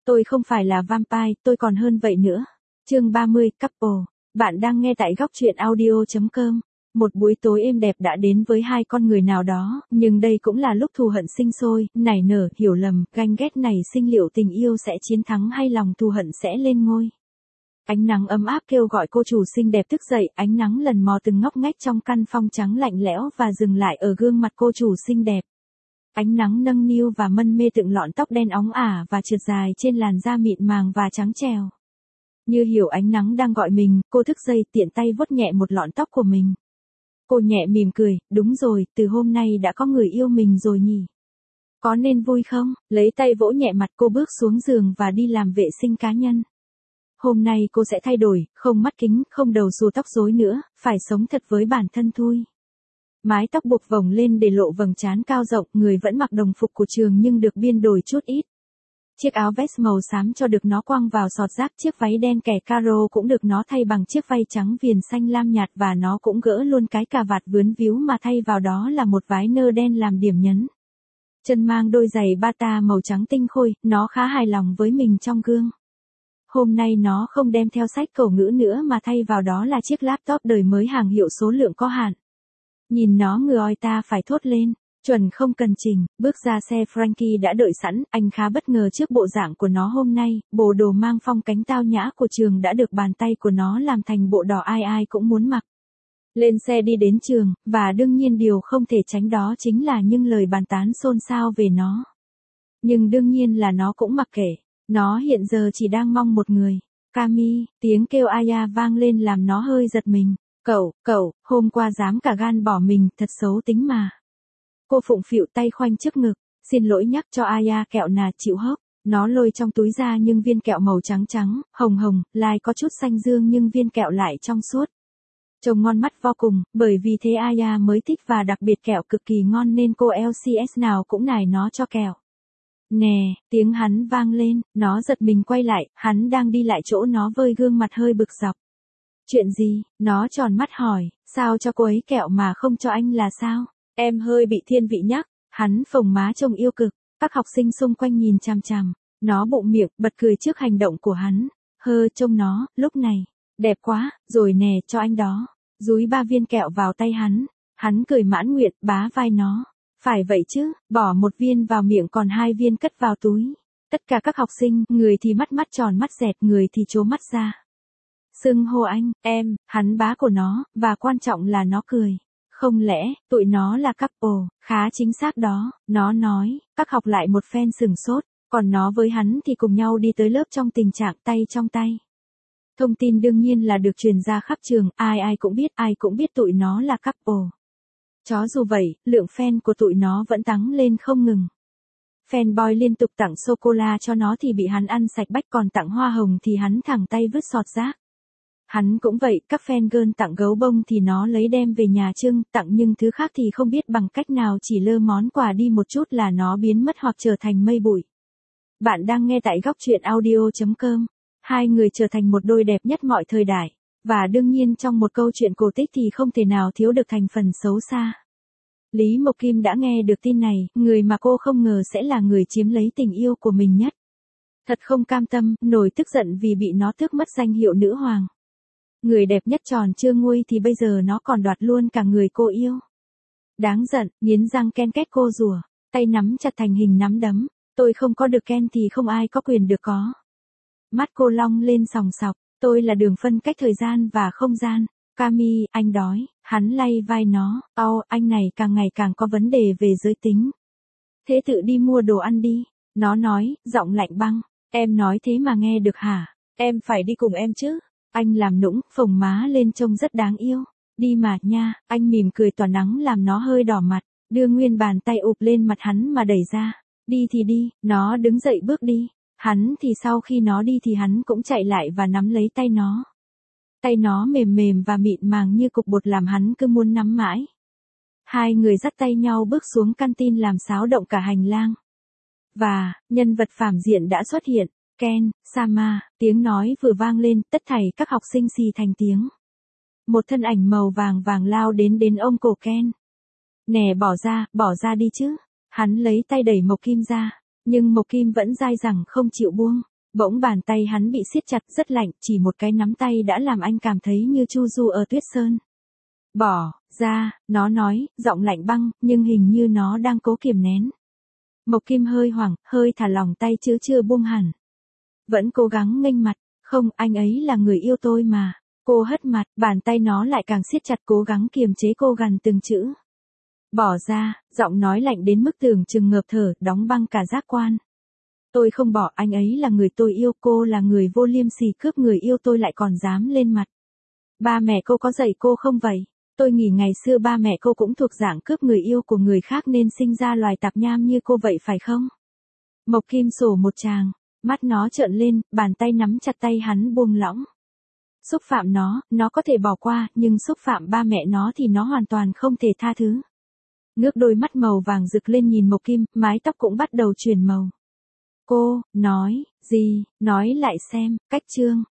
Tôi không phải là vampire, tôi còn hơn vậy nữa. Chương 30, Couple. Bạn đang nghe tại góc truyện audio.com. Một buổi tối êm đẹp đã đến với hai con người nào đó, nhưng đây cũng là lúc thù hận sinh sôi, nảy nở, hiểu lầm, ganh ghét nảy sinh, liệu tình yêu sẽ chiến thắng hay lòng thù hận sẽ lên ngôi. Ánh nắng ấm áp kêu gọi cô chủ xinh đẹp thức dậy, ánh nắng lần mò từng ngóc ngách trong căn phòng trắng lạnh lẽo và dừng lại ở gương mặt cô chủ xinh đẹp. Ánh nắng nâng niu và mân mê từng lọn tóc đen óng ả và trượt dài trên làn da mịn màng và trắng trèo. Như hiểu ánh nắng đang gọi mình, cô thức dậy tiện tay vuốt nhẹ một lọn tóc của mình. Cô nhẹ mỉm cười, đúng rồi, từ hôm nay đã có người yêu mình rồi nhỉ. Có nên vui không? Lấy tay vỗ nhẹ mặt cô bước xuống giường và đi làm vệ sinh cá nhân. Hôm nay cô sẽ thay đổi, không mắt kính, không đầu xù tóc rối nữa, phải sống thật với bản thân thôi. Mái tóc buộc vòng lên để lộ vầng trán cao rộng, người vẫn mặc đồng phục của trường nhưng được biên đổi chút ít. Chiếc áo vest màu xám cho được nó quăng vào sọt rác, chiếc váy đen kẻ caro cũng được nó thay bằng chiếc vai trắng viền xanh lam nhạt và nó cũng gỡ luôn cái cà vạt vướn víu mà thay vào đó là một vái nơ đen làm điểm nhấn. Chân mang đôi giày bata màu trắng tinh khôi, nó khá hài lòng với mình trong gương. Hôm nay nó không đem theo sách cổ ngữ nữa mà thay vào đó là chiếc laptop đời mới hàng hiệu số lượng có hạn. Nhìn nó người ta phải thốt lên, chuẩn không cần chỉnh, bước ra xe Frankie đã đợi sẵn, anh khá bất ngờ trước bộ dạng của nó hôm nay, bộ đồ mang phong cánh tao nhã của trường đã được bàn tay của nó làm thành bộ đỏ ai ai cũng muốn mặc. Lên xe đi đến trường, và đương nhiên điều không thể tránh đó chính là những lời bàn tán xôn xao về nó. Nhưng đương nhiên là nó cũng mặc kệ, nó hiện giờ chỉ đang mong một người. Cami, tiếng kêu Aya vang lên làm nó hơi giật mình. Cậu, hôm qua dám cả gan bỏ mình, thật xấu tính mà. Cô phụng phịu tay khoanh trước ngực, xin lỗi nhắc cho Aya kẹo nà chịu hốc. Nó lôi trong túi ra nhưng viên kẹo màu trắng trắng, hồng, lai có chút xanh dương nhưng viên kẹo lại trong suốt. Trông ngon mắt vô cùng, bởi vì thế Aya mới thích và đặc biệt kẹo cực kỳ ngon nên cô LCS nào cũng nài nó cho kẹo. Nè, tiếng hắn vang lên, nó giật mình quay lại, hắn đang đi lại chỗ nó với gương mặt hơi bực dọc. Chuyện gì? Nó tròn mắt hỏi, sao cho cô ấy kẹo mà không cho anh là sao? Em hơi bị thiên vị nhắc, hắn phồng má trông yêu cực, các học sinh xung quanh nhìn chằm chằm, nó bụng miệng, bật cười trước hành động của hắn, trông nó, lúc này, đẹp quá, rồi nè cho anh đó, dúi 3 viên kẹo vào tay hắn cười mãn nguyện, bá vai nó, phải vậy chứ, bỏ 1 viên vào miệng còn 2 viên cất vào túi, tất cả các học sinh, người thì mắt tròn mắt dẹt, người thì trố mắt ra. Xưng hô anh, em, hắn bá của nó, và quan trọng là nó cười. Không lẽ, tụi nó là couple, khá chính xác đó, nó nói, các học lại một phen sửng sốt, còn nó với hắn thì cùng nhau đi tới lớp trong tình trạng tay trong tay. Thông tin đương nhiên là được truyền ra khắp trường, ai cũng biết tụi nó là couple. Chó dù vậy, lượng fan của tụi nó vẫn tăng lên không ngừng. Fanboy liên tục tặng sô-cô-la cho nó thì bị hắn ăn sạch bách, còn tặng hoa hồng thì hắn thẳng tay vứt sọt rác. Hắn cũng vậy, các fan girl tặng gấu bông thì nó lấy đem về nhà trưng, tặng nhưng thứ khác thì không biết bằng cách nào, chỉ lơ món quà đi một chút là nó biến mất hoặc trở thành mây bụi. Bạn đang nghe tại góc truyện audio.com. Hai người trở thành một đôi đẹp nhất mọi thời đại, và đương nhiên trong một câu chuyện cổ tích thì không thể nào thiếu được thành phần xấu xa. Lý Mộc Kim đã nghe được tin này, người mà cô không ngờ sẽ là người chiếm lấy tình yêu của mình nhất. Thật không cam tâm, nổi tức giận vì bị nó tước mất danh hiệu nữ hoàng. Người đẹp nhất tròn chưa nguôi thì bây giờ nó còn đoạt luôn cả người cô yêu. Đáng giận, nghiến răng ken két cô rủa, tay nắm chặt thành hình nắm đấm, tôi không có được ken thì không ai có quyền được có. Mắt cô long lên sòng sọc, tôi là đường phân cách thời gian và không gian. Cami, anh đói, hắn lay vai nó, anh này càng ngày càng có vấn đề về giới tính. Thế tự đi mua đồ ăn đi, nó nói, giọng lạnh băng, em nói thế mà nghe được hả, em phải đi cùng em chứ. Anh làm nũng, phồng má lên trông rất đáng yêu. Đi mà nha, anh mỉm cười tỏa nắng làm nó hơi đỏ mặt, đưa nguyên bàn tay ụp lên mặt hắn mà đẩy ra. Đi thì đi, nó đứng dậy bước đi. Hắn thì sau khi nó đi thì hắn cũng chạy lại và nắm lấy tay nó. Tay nó mềm mềm và mịn màng như cục bột làm hắn cứ muốn nắm mãi. Hai người dắt tay nhau bước xuống canteen làm xáo động cả hành lang. Và, nhân vật phản diện đã xuất hiện. Ken, Sama, tiếng nói vừa vang lên, tất thảy các học sinh xì thành tiếng. Một thân ảnh màu vàng lao đến ôm cổ Ken. Nè bỏ ra đi chứ. Hắn lấy tay đẩy Mộc Kim ra, nhưng Mộc Kim vẫn dai dẳng không chịu buông. Bỗng bàn tay hắn bị siết chặt rất lạnh, chỉ một cái nắm tay đã làm anh cảm thấy như chu du ở tuyết sơn. Bỏ ra, nó nói, giọng lạnh băng, nhưng hình như nó đang cố kiềm nén. Mộc Kim hơi hoảng, hơi thả lỏng tay chứ chưa buông hẳn. Vẫn cố gắng nghênh mặt, không, anh ấy là người yêu tôi mà. Cô hất mặt, bàn tay nó lại càng siết chặt cố gắng kiềm chế cô gằn từng chữ. Bỏ ra, giọng nói lạnh đến mức tưởng chừng ngợp thở, đóng băng cả giác quan. Tôi không bỏ, anh ấy là người tôi yêu, cô là người vô liêm sỉ cướp người yêu tôi lại còn dám lên mặt. Ba mẹ cô có dạy cô không vậy? Tôi nghĩ ngày xưa ba mẹ cô cũng thuộc dạng cướp người yêu của người khác nên sinh ra loài tạp nham như cô vậy phải không? Mộc Kim sổ một tràng, mắt nó trợn lên, bàn tay nắm chặt tay hắn buông lỏng. Xúc phạm nó có thể bỏ qua, nhưng xúc phạm ba mẹ nó thì nó hoàn toàn không thể tha thứ. Ngước đôi mắt màu vàng rực lên nhìn Mộc Kim, mái tóc cũng bắt đầu chuyển màu. Cô, nói, gì, nói lại xem, cách chương.